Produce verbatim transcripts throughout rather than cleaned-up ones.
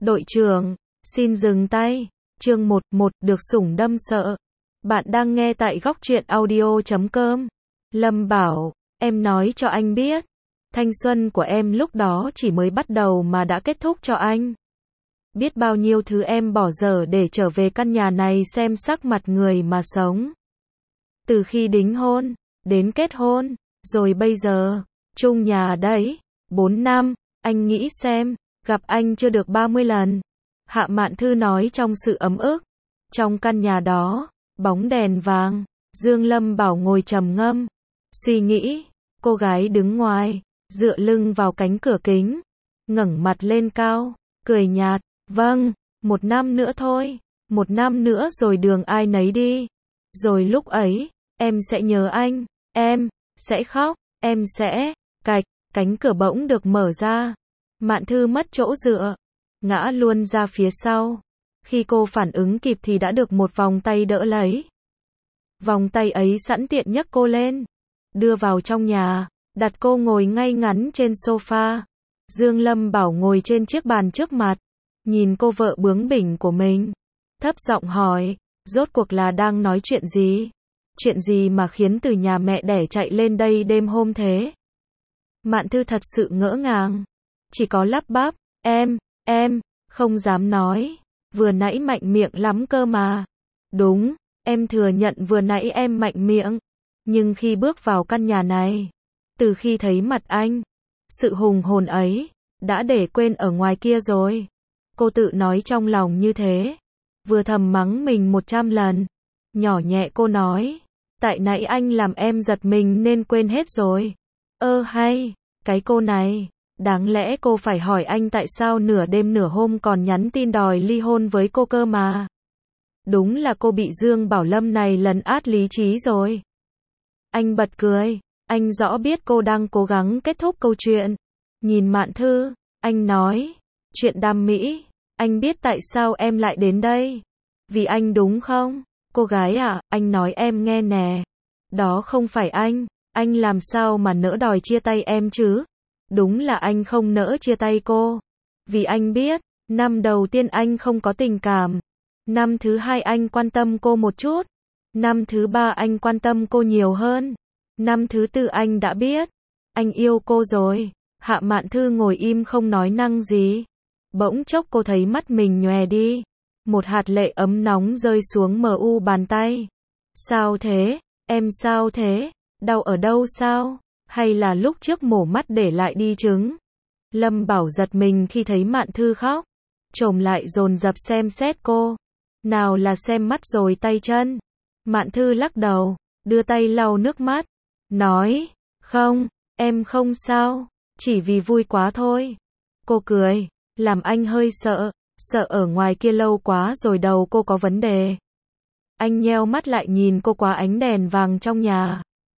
Đội trưởng, xin dừng tay. Chương một một được sủng đâm sợ. Bạn đang nghe tại góc truyện audio chấm com. Lâm Bảo, em nói cho anh biết. Thanh xuân của em lúc đó chỉ mới bắt đầu mà đã kết thúc cho anh. Biết bao nhiêu thứ em bỏ dở để trở về căn nhà này xem sắc mặt người mà sống. Từ khi đính hôn, đến kết hôn, rồi bây giờ, chung nhà đấy, bốn năm, anh nghĩ xem, gặp anh chưa được ba mươi lần. Hạ Mạn Thư nói trong sự ấm ức. Trong căn nhà đó, bóng đèn vàng, Dương Lâm Bảo ngồi trầm ngâm, suy nghĩ, cô gái đứng ngoài, dựa lưng vào cánh cửa kính, ngẩng mặt lên cao, cười nhạt, vâng, một năm nữa thôi, một năm nữa rồi đường ai nấy đi. Rồi lúc ấy, em sẽ nhớ anh, em, sẽ khóc, em sẽ, cạch, cánh cửa bỗng được mở ra. Mạn Thư mất chỗ dựa, ngã luôn ra phía sau. Khi cô phản ứng kịp thì đã được một vòng tay đỡ lấy. Vòng tay ấy sẵn tiện nhấc cô lên, đưa vào trong nhà, đặt cô ngồi ngay ngắn trên sofa. Dương Lâm Bảo ngồi trên chiếc bàn trước mặt, nhìn cô vợ bướng bỉnh của mình, thấp giọng hỏi, rốt cuộc là đang nói chuyện gì? Chuyện gì mà khiến từ nhà mẹ đẻ chạy lên đây đêm hôm thế? Mạn Thư thật sự ngỡ ngàng, chỉ có lắp bắp, em, em, không dám nói, vừa nãy mạnh miệng lắm cơ mà. Đúng, em thừa nhận vừa nãy em mạnh miệng, nhưng khi bước vào căn nhà này, từ khi thấy mặt anh, sự hùng hồn ấy, đã để quên ở ngoài kia rồi. Cô tự nói trong lòng như thế, vừa thầm mắng mình một trăm lần. Nhỏ nhẹ cô nói, tại nãy anh làm em giật mình nên quên hết rồi. Ơ hay, cái cô này, đáng lẽ cô phải hỏi anh tại sao nửa đêm nửa hôm còn nhắn tin đòi ly hôn với cô cơ mà. Đúng là cô bị Dương Bảo Lâm này lấn át lý trí rồi. Anh bật cười, anh rõ biết cô đang cố gắng kết thúc câu chuyện. Nhìn Mạn Thư, anh nói, chuyện đam mỹ, anh biết tại sao em lại đến đây. Vì anh đúng không? Cô gái à, anh nói em nghe nè. Đó không phải anh, anh làm sao mà nỡ đòi chia tay em chứ? Đúng là anh không nỡ chia tay cô. Vì anh biết, năm đầu tiên anh không có tình cảm. Năm thứ hai anh quan tâm cô một chút. Năm thứ ba anh quan tâm cô nhiều hơn. Năm thứ tư anh đã biết, anh yêu cô rồi. Hạ Mạn Thư ngồi im không nói năng gì. Bỗng chốc cô thấy mắt mình nhòe đi. Một hạt lệ ấm nóng rơi xuống mờ u bàn tay. Sao thế? Em sao thế? Đau ở đâu sao? Hay là lúc trước mổ mắt để lại đi trứng? Lâm Bảo giật mình khi thấy Mạn Thư khóc. Chồm lại dồn dập xem xét cô. Nào là xem mắt rồi tay chân. Mạn Thư lắc đầu, đưa tay lau nước mắt. Nói, không, em không sao. Chỉ vì vui quá thôi. Cô cười, làm anh hơi sợ. Sợ ở ngoài kia lâu quá rồi đầu cô có vấn đề. Anh nheo mắt lại nhìn cô qua ánh đèn vàng trong nhà.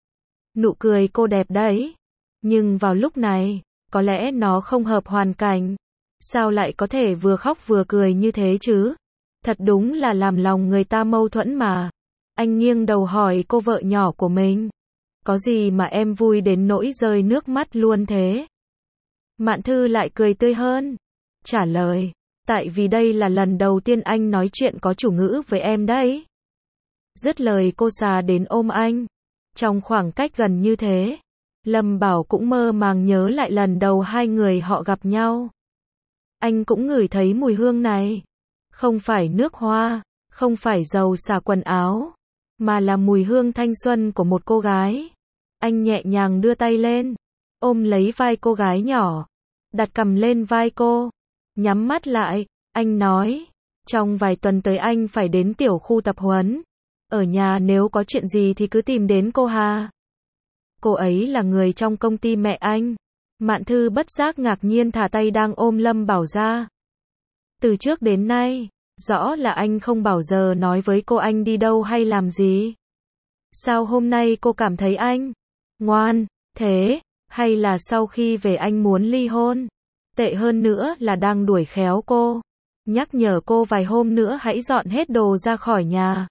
Nụ cười cô đẹp đấy. Nhưng vào lúc này, có lẽ nó không hợp hoàn cảnh. Sao lại có thể vừa khóc vừa cười như thế chứ? Thật đúng là làm lòng người ta mâu thuẫn mà. Anh nghiêng đầu hỏi cô vợ nhỏ của mình. Có gì mà em vui đến nỗi rơi nước mắt luôn thế? Mạn Thư lại cười tươi hơn. Trả lời, tại vì đây là lần đầu tiên anh nói chuyện có chủ ngữ với em đấy. Dứt lời cô xà đến ôm anh. Trong khoảng cách gần như thế, Lâm Bảo cũng mơ màng nhớ lại lần đầu hai người họ gặp nhau. Anh cũng ngửi thấy mùi hương này. Không phải nước hoa, không phải dầu xả quần áo, mà là mùi hương thanh xuân của một cô gái. Anh nhẹ nhàng đưa tay lên, ôm lấy vai cô gái nhỏ, đặt cằm lên vai cô, nhắm mắt lại, anh nói, trong vài tuần tới anh phải đến tiểu khu tập huấn. Ở nhà nếu có chuyện gì thì cứ tìm đến cô Hà. Cô ấy là người trong công ty mẹ anh. Mạn Thư bất giác ngạc nhiên thả tay đang ôm Lâm Bảo ra. Từ trước đến nay, rõ là anh không bao giờ nói với cô anh đi đâu hay làm gì. Sao hôm nay cô cảm thấy anh ngoan thế? Hay là sau khi về anh muốn ly hôn? Tệ hơn nữa là đang đuổi khéo cô, nhắc nhở cô vài hôm nữa hãy dọn hết đồ ra khỏi nhà.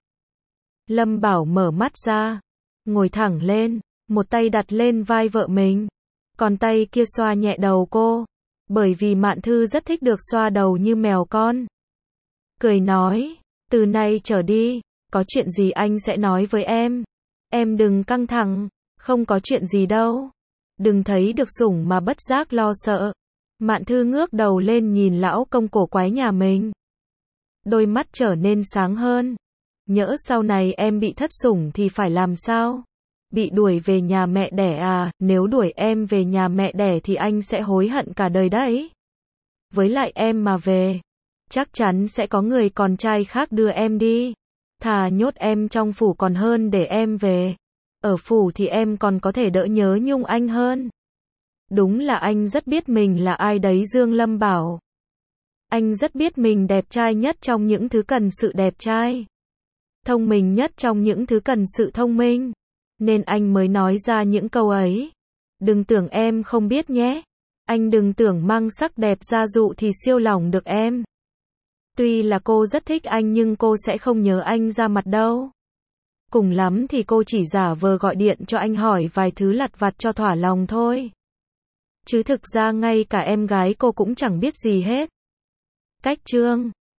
Lâm Bảo mở mắt ra, ngồi thẳng lên, một tay đặt lên vai vợ mình, còn tay kia xoa nhẹ đầu cô. Bởi vì Mạn Thư rất thích được xoa đầu như mèo con. Cười nói, từ nay trở đi, có chuyện gì anh sẽ nói với em. Em đừng căng thẳng, không có chuyện gì đâu. Đừng thấy được sủng mà bất giác lo sợ. Mạn Thư ngước đầu lên nhìn lão công cổ quái nhà mình. Đôi mắt trở nên sáng hơn. Nhỡ sau này em bị thất sủng thì phải làm sao? Bị đuổi về nhà mẹ đẻ à? Nếu đuổi em về nhà mẹ đẻ thì anh sẽ hối hận cả đời đấy. Với lại em mà về, chắc chắn sẽ có người con trai khác đưa em đi. Thà nhốt em trong phủ còn hơn để em về. Ở phủ thì em còn có thể đỡ nhớ nhung anh hơn. Đúng là anh rất biết mình là ai đấy Dương Lâm bảo. Anh rất biết mình đẹp trai nhất trong những thứ cần sự đẹp trai. Thông minh nhất trong những thứ cần sự thông minh. Nên anh mới nói ra những câu ấy. Đừng tưởng em không biết nhé. Anh đừng tưởng mang sắc đẹp ra dụ thì siêu lòng được em. Tuy là cô rất thích anh nhưng cô sẽ không nhớ anh ra mặt đâu. Cùng lắm thì cô chỉ giả vờ gọi điện cho anh hỏi vài thứ lặt vặt cho thỏa lòng thôi. Chứ thực ra ngay cả em gái cô cũng chẳng biết gì hết. Cách chương